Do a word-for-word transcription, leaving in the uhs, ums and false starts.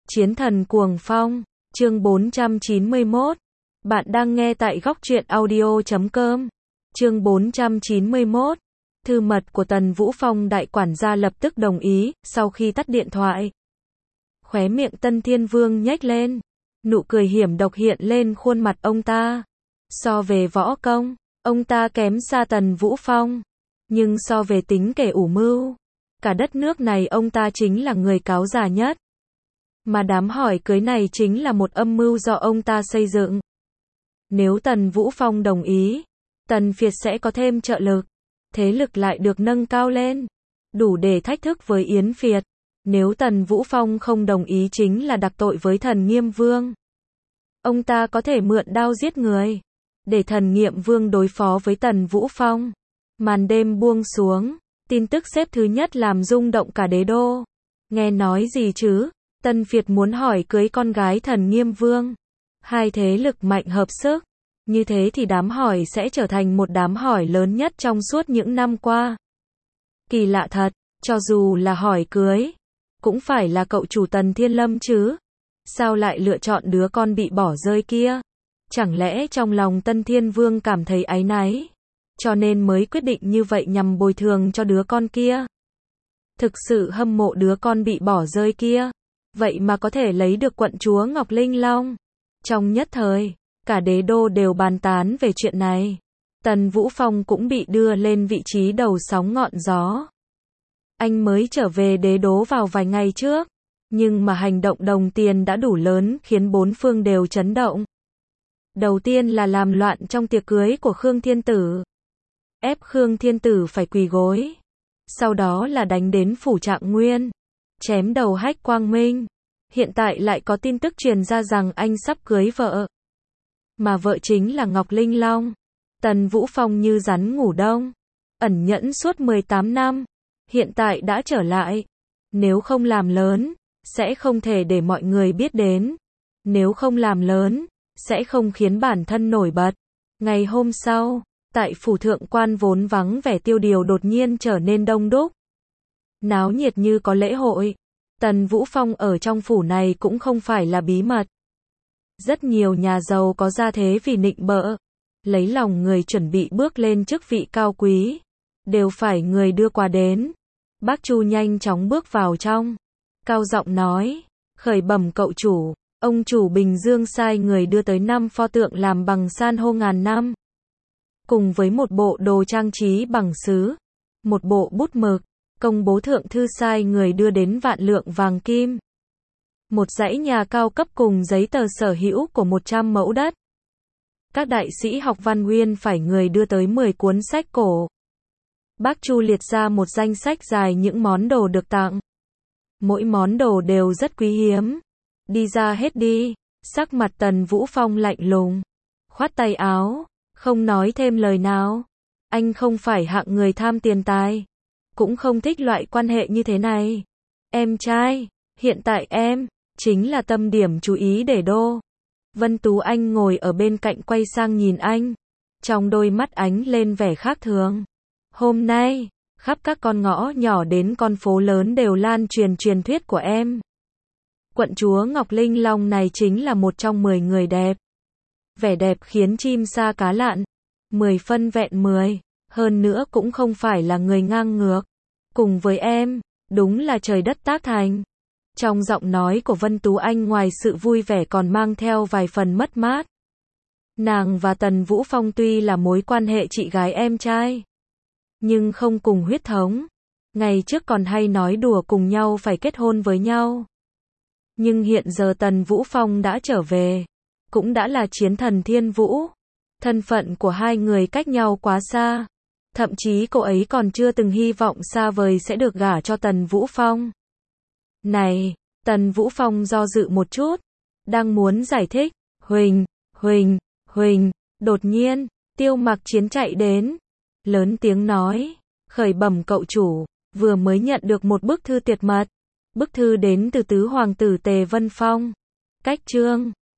Chiến thần cuồng phong, chương bốn trăm chín mươi mốt. Bạn đang nghe tại góc truyện audio chấm com. Chương bốn trăm chín mươi mốt. Thư mật của Tần Vũ Phong. Đại quản gia lập tức đồng ý, sau khi tắt điện thoại. Khóe miệng Tân Thiên Vương nhếch lên, nụ cười hiểm độc hiện lên khuôn mặt ông ta. So về võ công, ông ta kém xa Tần Vũ Phong, nhưng so về tính kẻ ủ mưu, cả đất nước này ông ta chính là người cáo già nhất. Mà đám hỏi cưới này chính là một âm mưu do ông ta xây dựng. Nếu Tần Vũ Phong đồng ý, Tần Việt sẽ có thêm trợ lực, thế lực lại được nâng cao lên, đủ để thách thức với Yến Việt. Nếu Tần Vũ Phong không đồng ý chính là đặc tội với Thần Nghiêm Vương. Ông ta có thể mượn đao giết người, để Thần Nghiệm Vương đối phó với Tần Vũ Phong. Màn đêm buông xuống, tin tức xếp thứ nhất làm rung động cả đế đô. Nghe nói gì chứ? Tần Việt muốn hỏi cưới con gái Thần Nghiêm Vương. Hai thế lực mạnh hợp sức, như thế thì đám hỏi sẽ trở thành một đám hỏi lớn nhất trong suốt những năm qua. Kỳ lạ thật, cho dù là hỏi cưới, cũng phải là cậu chủ Tần Thiên Lâm chứ. Sao lại lựa chọn đứa con bị bỏ rơi kia? Chẳng lẽ trong lòng Tân Thiên Vương cảm thấy áy náy, cho nên mới quyết định như vậy nhằm bồi thường cho đứa con kia? Thực sự hâm mộ đứa con bị bỏ rơi kia, vậy mà có thể lấy được quận chúa Ngọc Linh Long. Trong nhất thời, cả đế đô đều bàn tán về chuyện này. Tần Vũ Phong cũng bị đưa lên vị trí đầu sóng ngọn gió. Anh mới trở về đế đô vào vài ngày trước, nhưng mà hành động đồng tiền đã đủ lớn khiến bốn phương đều chấn động. Đầu tiên là làm loạn trong tiệc cưới của Khương Thiên Tử, ép Khương Thiên Tử phải quỳ gối. Sau đó là đánh đến phủ Trạng Nguyên, chém đầu Hách Quang Minh. Hiện tại lại có tin tức truyền ra rằng anh sắp cưới vợ, mà vợ chính là Ngọc Linh Long. Tần Vũ Phong như rắn ngủ đông, ẩn nhẫn suốt mười tám năm, hiện tại đã trở lại. Nếu không làm lớn, sẽ không thể để mọi người biết đến. Nếu không làm lớn, sẽ không khiến bản thân nổi bật. Ngày hôm sau, tại phủ thượng quan vốn vắng vẻ tiêu điều đột nhiên trở nên đông đúc, náo nhiệt như có lễ hội. Tần Vũ Phong ở trong phủ này cũng không phải là bí mật. Rất nhiều nhà giàu có gia thế vì nịnh bợ, lấy lòng người chuẩn bị bước lên chức vị cao quý, đều phải người đưa quà đến. Bác Chu nhanh chóng bước vào trong, cao giọng nói, khởi bẩm cậu chủ, ông chủ Bình Dương sai người đưa tới năm pho tượng làm bằng san hô ngàn năm, cùng với một bộ đồ trang trí bằng sứ, một bộ bút mực. Công bố thượng thư sai người đưa đến vạn lượng vàng kim, một dãy nhà cao cấp cùng giấy tờ sở hữu của một trăm mẫu đất. Các đại sĩ học văn nguyên phải người đưa tới mười cuốn sách cổ. Bác Chu liệt ra một danh sách dài những món đồ được tặng. Mỗi món đồ đều rất quý hiếm. Đi ra hết đi. Sắc mặt Tần Vũ Phong lạnh lùng, khoát tay áo, không nói thêm lời nào. Anh không phải hạng người tham tiền tài, cũng không thích loại quan hệ như thế này. Em trai, hiện tại em chính là tâm điểm chú ý để đô. Vân Tú Anh ngồi ở bên cạnh quay sang nhìn anh, trong đôi mắt ánh lên vẻ khác thường. Hôm nay, khắp các con ngõ nhỏ đến con phố lớn đều lan truyền truyền thuyết của em. Quận chúa Ngọc Linh Long này chính là một trong mười người đẹp. Vẻ đẹp khiến chim sa cá lặn, mười phân vẹn mười, hơn nữa cũng không phải là người ngang ngược. Cùng với em, đúng là trời đất tác thành. Trong giọng nói của Vân Tú Anh ngoài sự vui vẻ còn mang theo vài phần mất mát. Nàng và Tần Vũ Phong tuy là mối quan hệ chị gái em trai, nhưng không cùng huyết thống. Ngày trước còn hay nói đùa cùng nhau phải kết hôn với nhau. Nhưng hiện giờ Tần Vũ Phong đã trở về, cũng đã là chiến thần Thiên Vũ. Thân phận của hai người cách nhau quá xa. Thậm chí cô ấy còn chưa từng hy vọng xa vời sẽ được gả cho Tần Vũ Phong. Này, Tần Vũ Phong do dự một chút, đang muốn giải thích. Huỳnh, Huỳnh, Huỳnh, đột nhiên, Tiêu Mặc Chiến chạy đến, lớn tiếng nói, khởi bẩm cậu chủ, vừa mới nhận được một bức thư tuyệt mật. Bức thư đến từ tứ hoàng tử Tề Vân Phong. Cách chương